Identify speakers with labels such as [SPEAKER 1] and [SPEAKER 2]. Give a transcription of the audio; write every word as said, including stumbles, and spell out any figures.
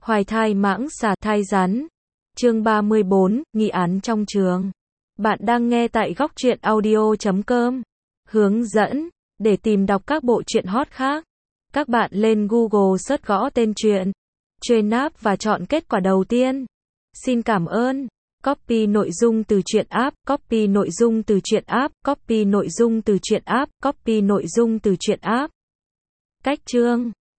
[SPEAKER 1] Hoài thai mãng xà thai rắn. Chương ba mươi bốn, nghi án trong trường. Bạn đang nghe tại góc truyện audio chấm com. Hướng dẫn. Để tìm đọc các bộ truyện hot khác, các bạn lên Google search gõ tên truyện Train App và chọn kết quả đầu tiên. Xin cảm ơn. Copy nội dung từ truyện app, copy nội dung từ truyện app, copy nội dung từ truyện app, copy nội dung từ truyện app. Cách chương.